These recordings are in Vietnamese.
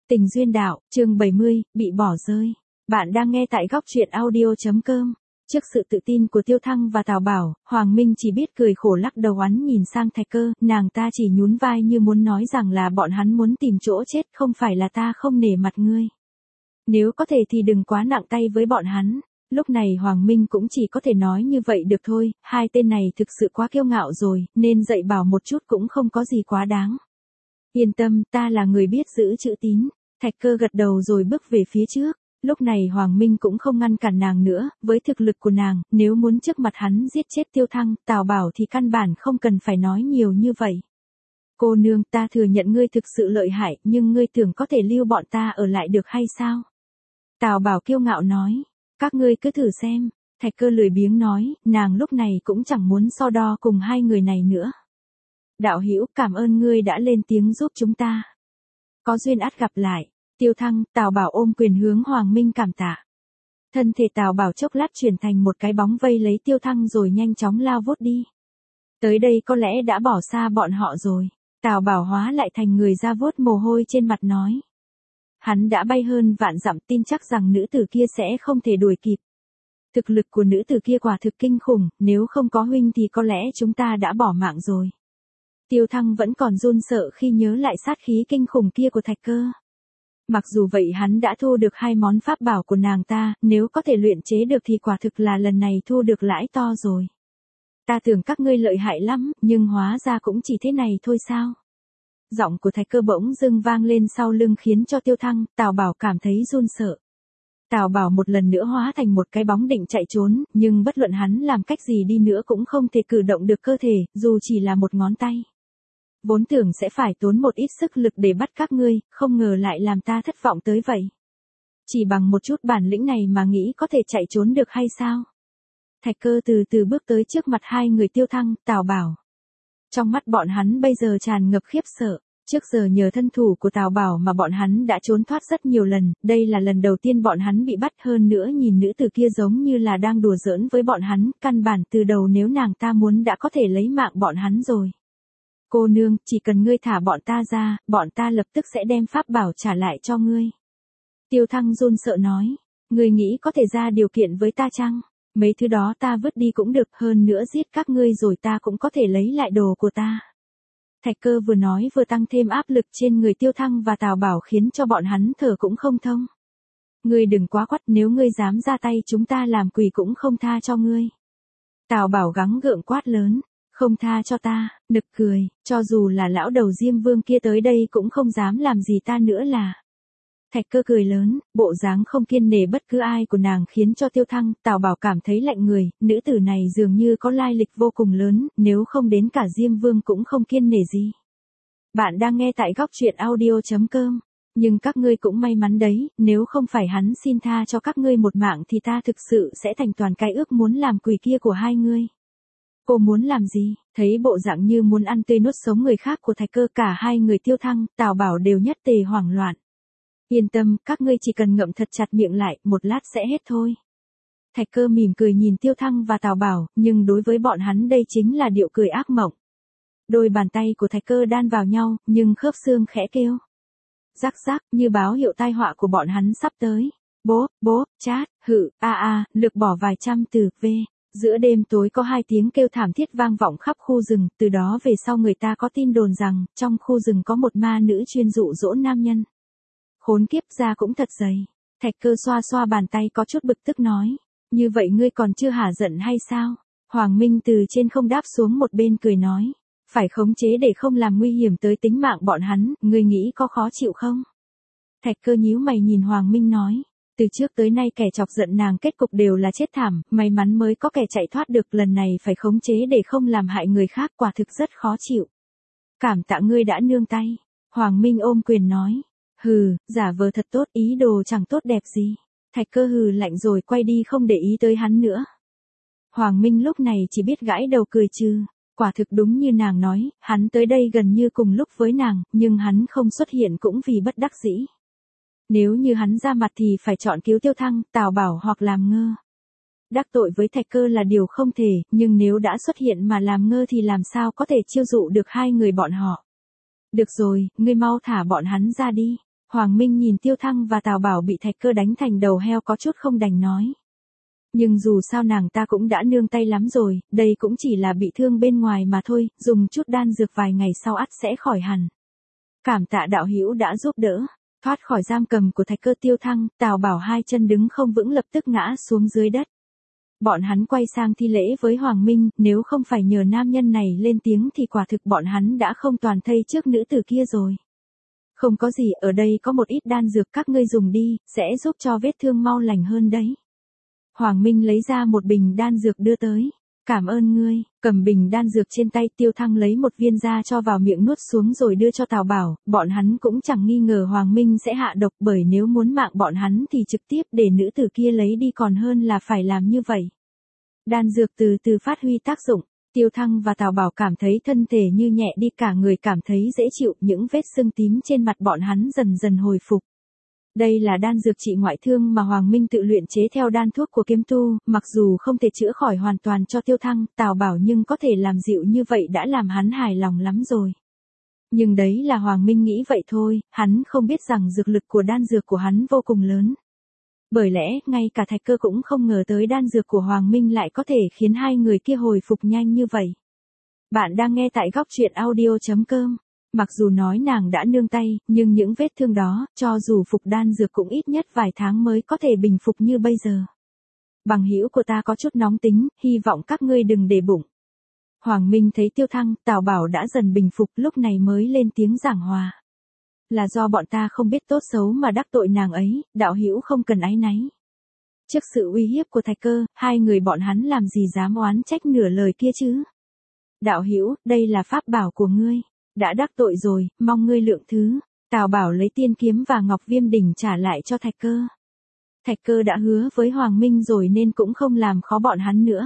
Tình duyên đạo, chương 70, bị bỏ rơi. Bạn đang nghe tại góc truyện audio.com. Trước sự tự tin của Tiêu Thăng và Tào Bảo, Hoàng Minh chỉ biết cười khổ lắc đầu oán nhìn sang Thạch Cơ, nàng ta chỉ nhún vai như muốn nói rằng là bọn hắn muốn tìm chỗ chết, không phải là ta không nể mặt ngươi. Nếu có thể thì đừng quá nặng tay với bọn hắn. Lúc này Hoàng Minh cũng chỉ có thể nói như vậy được thôi, hai tên này thực sự quá kiêu ngạo rồi, nên dạy bảo một chút cũng không có gì quá đáng. Yên tâm, ta là người biết giữ chữ tín. Thạch Cơ gật đầu rồi bước về phía trước. Lúc này Hoàng Minh cũng không ngăn cản nàng nữa, với thực lực của nàng, nếu muốn trước mặt hắn giết chết Tiêu Thăng, Tào Bảo thì căn bản không cần phải nói nhiều như vậy. Cô nương, ta thừa nhận ngươi thực sự lợi hại, nhưng ngươi tưởng có thể lưu bọn ta ở lại được hay sao? Tào Bảo kiêu ngạo nói, các ngươi cứ thử xem. Thạch Cơ lười biếng nói, nàng lúc này cũng chẳng muốn so đo cùng hai người này nữa. Đạo hữu, cảm ơn ngươi đã lên tiếng giúp chúng ta. Có duyên ắt gặp lại. Tiêu Thăng, Tào Bảo ôm quyền hướng Hoàng Minh cảm tạ. Thân thể Tào Bảo chốc lát chuyển thành một cái bóng vây lấy Tiêu Thăng rồi nhanh chóng lao vút đi. Tới đây có lẽ đã bỏ xa bọn họ rồi. Tào Bảo hóa lại thành người da vuốt mồ hôi trên mặt nói. Hắn đã bay hơn vạn dặm, tin chắc rằng nữ tử kia sẽ không thể đuổi kịp. Thực lực của nữ tử kia quả thực kinh khủng, nếu không có huynh thì có lẽ chúng ta đã bỏ mạng rồi. Tiêu Thăng vẫn còn run sợ khi nhớ lại sát khí kinh khủng kia của Thạch Cơ. Mặc dù vậy hắn đã thu được hai món pháp bảo của nàng ta, nếu có thể luyện chế được thì quả thực là lần này thu được lãi to rồi. Ta tưởng các ngươi lợi hại lắm, nhưng hóa ra cũng chỉ thế này thôi sao? Giọng của Thạch Cơ bỗng dưng vang lên sau lưng khiến cho Tiêu Thăng, Tào Bảo cảm thấy run sợ. Tào Bảo một lần nữa hóa thành một cái bóng định chạy trốn, nhưng bất luận hắn làm cách gì đi nữa cũng không thể cử động được cơ thể, dù chỉ là một ngón tay. Vốn tưởng sẽ phải tốn một ít sức lực để bắt các ngươi, không ngờ lại làm ta thất vọng tới vậy. Chỉ bằng một chút bản lĩnh này mà nghĩ có thể chạy trốn được hay sao? Thạch Cơ từ từ bước tới trước mặt hai người Tiêu Thăng, Tào Bảo. Trong mắt bọn hắn bây giờ tràn ngập khiếp sợ. Trước giờ nhờ thân thủ của Tào Bảo mà bọn hắn đã trốn thoát rất nhiều lần, đây là lần đầu tiên bọn hắn bị bắt, hơn nữa nhìn nữ tử kia giống như là đang đùa giỡn với bọn hắn, căn bản từ đầu nếu nàng ta muốn đã có thể lấy mạng bọn hắn rồi. Cô nương, chỉ cần ngươi thả bọn ta ra, bọn ta lập tức sẽ đem pháp bảo trả lại cho ngươi. Tiêu Thăng run sợ nói, ngươi nghĩ có thể ra điều kiện với ta chăng? Mấy thứ đó ta vứt đi cũng được, hơn nữa giết các ngươi rồi ta cũng có thể lấy lại đồ của ta. Thạch Cơ vừa nói vừa tăng thêm áp lực trên người Tiêu Thăng và Tào Bảo khiến cho bọn hắn thở cũng không thông. Ngươi đừng quá quắt, nếu ngươi dám ra tay chúng ta làm quỷ cũng không tha cho ngươi. Tào Bảo gắng gượng quát lớn. Không tha cho ta, nực cười, cho dù là lão đầu Diêm Vương kia tới đây cũng không dám làm gì ta nữa là. Thạch Cơ cười lớn, bộ dáng không kiêng nể bất cứ ai của nàng khiến cho Tiêu Thăng, Tào Bảo cảm thấy lạnh người, nữ tử này dường như có lai lịch vô cùng lớn, nếu không đến cả Diêm Vương cũng không kiêng nể gì. Bạn đang nghe tại góc truyện audio.com, nhưng các ngươi cũng may mắn đấy, nếu không phải hắn xin tha cho các ngươi một mạng thì ta thực sự sẽ thành toàn cái ước muốn làm quỷ kia của hai ngươi. Cô muốn làm gì? Thấy bộ dạng như muốn ăn tươi nuốt sống người khác của Thạch Cơ, cả hai người Tiêu Thăng, Tào Bảo đều nhất tề hoảng loạn. Yên tâm, các ngươi chỉ cần ngậm thật chặt miệng lại, một lát sẽ hết thôi. Thạch Cơ mỉm cười nhìn Tiêu Thăng và Tào Bảo, nhưng đối với bọn hắn đây chính là điệu cười ác mộng. Đôi bàn tay của Thạch Cơ đan vào nhau, nhưng khớp xương khẽ kêu. Rắc rắc, như báo hiệu tai họa của bọn hắn sắp tới. Bố, chát, lược bỏ vài trăm từ, v. Giữa đêm tối có hai tiếng kêu thảm thiết vang vọng khắp khu rừng, từ đó về sau người ta có tin đồn rằng, trong khu rừng có một ma nữ chuyên dụ dỗ nam nhân. Khốn kiếp, da cũng thật dày. Thạch Cơ xoa xoa bàn tay có chút bực tức nói, như vậy ngươi còn chưa hả giận hay sao? Hoàng Minh từ trên không đáp xuống một bên cười nói, phải khống chế để không làm nguy hiểm tới tính mạng bọn hắn, ngươi nghĩ có khó chịu không? Thạch Cơ nhíu mày nhìn Hoàng Minh nói. Từ trước tới nay kẻ chọc giận nàng kết cục đều là chết thảm, may mắn mới có kẻ chạy thoát được, lần này phải khống chế để không làm hại người khác, quả thực rất khó chịu. Cảm tạ ngươi đã nương tay. Hoàng Minh ôm quyền nói. Hừ, giả vờ thật tốt, ý đồ chẳng tốt đẹp gì. Thạch Cơ hừ lạnh rồi quay đi không để ý tới hắn nữa. Hoàng Minh lúc này chỉ biết gãi đầu cười trừ. Quả thực đúng như nàng nói, hắn tới đây gần như cùng lúc với nàng, nhưng hắn không xuất hiện cũng vì bất đắc dĩ. Nếu như hắn ra mặt thì phải chọn cứu Tiêu Thăng, Tào Bảo hoặc làm ngơ. Đắc tội với Thạch Cơ là điều không thể, nhưng nếu đã xuất hiện mà làm ngơ thì làm sao có thể chiêu dụ được hai người bọn họ. Được rồi, ngươi mau thả bọn hắn ra đi. Hoàng Minh nhìn Tiêu Thăng và Tào Bảo bị Thạch Cơ đánh thành đầu heo có chút không đành nói. Nhưng dù sao nàng ta cũng đã nương tay lắm rồi, đây cũng chỉ là bị thương bên ngoài mà thôi, dùng chút đan dược vài ngày sau ắt sẽ khỏi hẳn. Cảm tạ đạo hữu đã giúp đỡ. Thoát khỏi giam cầm của Thạch Cơ, Tiêu Thăng, Tào Bảo hai chân đứng không vững lập tức ngã xuống dưới đất. Bọn hắn quay sang thi lễ với Hoàng Minh, nếu không phải nhờ nam nhân này lên tiếng thì quả thực bọn hắn đã không toàn thây trước nữ tử kia rồi. Không có gì, ở đây có một ít đan dược các ngươi dùng đi, sẽ giúp cho vết thương mau lành hơn đấy. Hoàng Minh lấy ra một bình đan dược đưa tới. Cảm ơn ngươi, cầm bình đan dược trên tay, Tiêu Thăng lấy một viên ra cho vào miệng nuốt xuống rồi đưa cho Tào Bảo, bọn hắn cũng chẳng nghi ngờ Hoàng Minh sẽ hạ độc, bởi nếu muốn mạng bọn hắn thì trực tiếp để nữ tử kia lấy đi còn hơn là phải làm như vậy. Đan dược từ từ phát huy tác dụng, Tiêu Thăng và Tào Bảo cảm thấy thân thể như nhẹ đi, cả người cảm thấy dễ chịu, những vết sưng tím trên mặt bọn hắn dần dần hồi phục. Đây là đan dược trị ngoại thương mà Hoàng Minh tự luyện chế theo đan thuốc của kiếm tu, mặc dù không thể chữa khỏi hoàn toàn cho Tiêu Thăng, Tào Bảo nhưng có thể làm dịu như vậy đã làm hắn hài lòng lắm rồi. Nhưng đấy là Hoàng Minh nghĩ vậy thôi, hắn không biết rằng dược lực của đan dược của hắn vô cùng lớn. Bởi lẽ, ngay cả Thạch Cơ cũng không ngờ tới đan dược của Hoàng Minh lại có thể khiến hai người kia hồi phục nhanh như vậy. Bạn đang nghe tại góc truyện audio.com. Mặc dù nói nàng đã nương tay, nhưng những vết thương đó, cho dù phục đan dược cũng ít nhất vài tháng mới có thể bình phục như bây giờ. Bằng hữu của ta có chút nóng tính, hy vọng các ngươi đừng để bụng. Hoàng Minh thấy Tiêu Thăng, Tào Bảo đã dần bình phục, lúc này mới lên tiếng giảng hòa. Là do bọn ta không biết tốt xấu mà đắc tội nàng ấy, đạo hữu không cần áy náy. Trước sự uy hiếp của Thạch Cơ, hai người bọn hắn làm gì dám oán trách nửa lời kia chứ. Đạo hữu, đây là pháp bảo của ngươi. Đã đắc tội rồi, mong ngươi lượng thứ. Tào Bảo lấy tiên kiếm và ngọc viêm đỉnh trả lại cho Thạch Cơ. Thạch Cơ đã hứa với Hoàng Minh rồi nên cũng không làm khó bọn hắn nữa.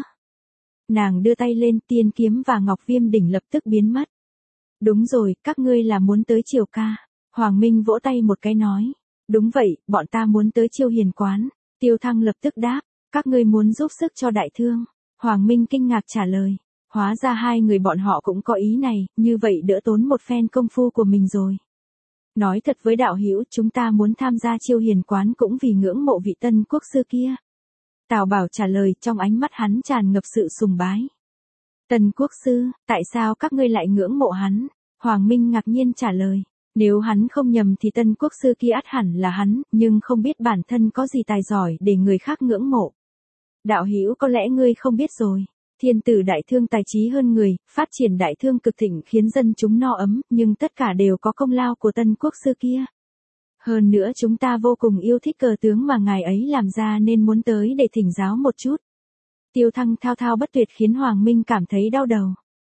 Nàng đưa tay lên, tiên kiếm và ngọc viêm đỉnh lập tức biến mất. Đúng rồi, các ngươi là muốn tới Triều Ca. Hoàng Minh vỗ tay một cái nói. Đúng vậy, bọn ta muốn tới Chiêu Hiền quán. Tiêu Thăng lập tức đáp. Các ngươi muốn giúp sức cho đại thương. Hoàng Minh kinh ngạc trả lời. Hóa ra hai người bọn họ cũng có ý này, như vậy đỡ tốn một phen công phu của mình rồi. Nói thật với đạo hữu, chúng ta muốn tham gia Chiêu Hiền quán cũng vì ngưỡng mộ vị Tân Quốc sư kia. Tào Bảo trả lời, trong ánh mắt hắn tràn ngập sự sùng bái. Tân Quốc sư, tại sao các ngươi lại ngưỡng mộ hắn? Hoàng Minh ngạc nhiên trả lời. Nếu hắn không nhầm thì Tân Quốc sư kia ắt hẳn là hắn, nhưng không biết bản thân có gì tài giỏi để người khác ngưỡng mộ. Đạo hữu có lẽ ngươi không biết rồi. Thiên tử đại thương tài trí hơn người, phát triển đại thương cực thịnh khiến dân chúng no ấm, nhưng tất cả đều có công lao của Tân Quốc sư kia. Hơn nữa chúng ta vô cùng yêu thích cờ tướng mà ngài ấy làm ra nên muốn tới để thỉnh giáo một chút. Tiêu Thăng thao thao bất tuyệt khiến Hoàng Minh cảm thấy đau đầu.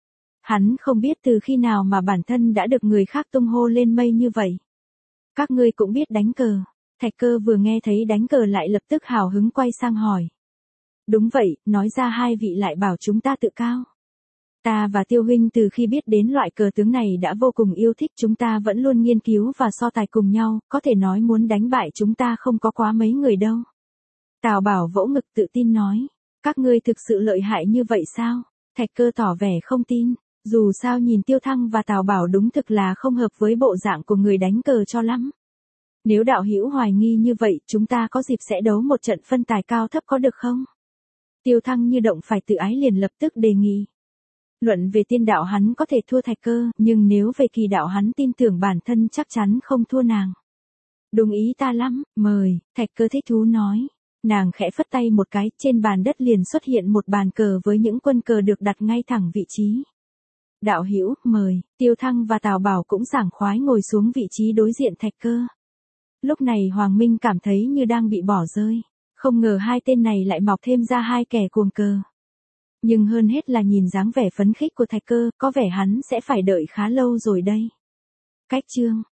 Hắn không biết từ khi nào mà bản thân đã được người khác tung hô lên mây như vậy. Các ngươi cũng biết đánh cờ. Thạch Cơ vừa nghe thấy đánh cờ lại lập tức hào hứng quay sang hỏi. Đúng vậy, nói ra hai vị lại bảo chúng ta tự cao. Ta và Tiêu huynh từ khi biết đến loại cờ tướng này đã vô cùng yêu thích, chúng ta vẫn luôn nghiên cứu và so tài cùng nhau, có thể nói muốn đánh bại chúng ta không có quá mấy người đâu. Tào Bảo vỗ ngực tự tin nói, các ngươi thực sự lợi hại như vậy sao? Thạch Cơ tỏ vẻ không tin, dù sao nhìn Tiêu Thăng và Tào Bảo đúng thực là không hợp với bộ dạng của người đánh cờ cho lắm. Nếu đạo hữu hoài nghi như vậy, chúng ta có dịp sẽ đấu một trận phân tài cao thấp có được không? Tiêu Thăng như động phải tự ái liền lập tức đề nghị. Luận về tiên đạo hắn có thể thua Thạch Cơ, nhưng nếu về kỳ đạo hắn tin tưởng bản thân chắc chắn không thua nàng. Đúng ý ta lắm, mời, Thạch Cơ thích thú nói. Nàng khẽ phất tay một cái, trên bàn đất liền xuất hiện một bàn cờ với những quân cờ được đặt ngay thẳng vị trí. Đạo hữu, mời, Tiêu Thăng và Tào Bảo cũng sảng khoái ngồi xuống vị trí đối diện Thạch Cơ. Lúc này Hoàng Minh cảm thấy như đang bị bỏ rơi. Không ngờ hai tên này lại mọc thêm ra hai kẻ cuồng cờ. Nhưng hơn hết là nhìn dáng vẻ phấn khích của Thạch Cơ, có vẻ hắn sẽ phải đợi khá lâu rồi đây. Cách chương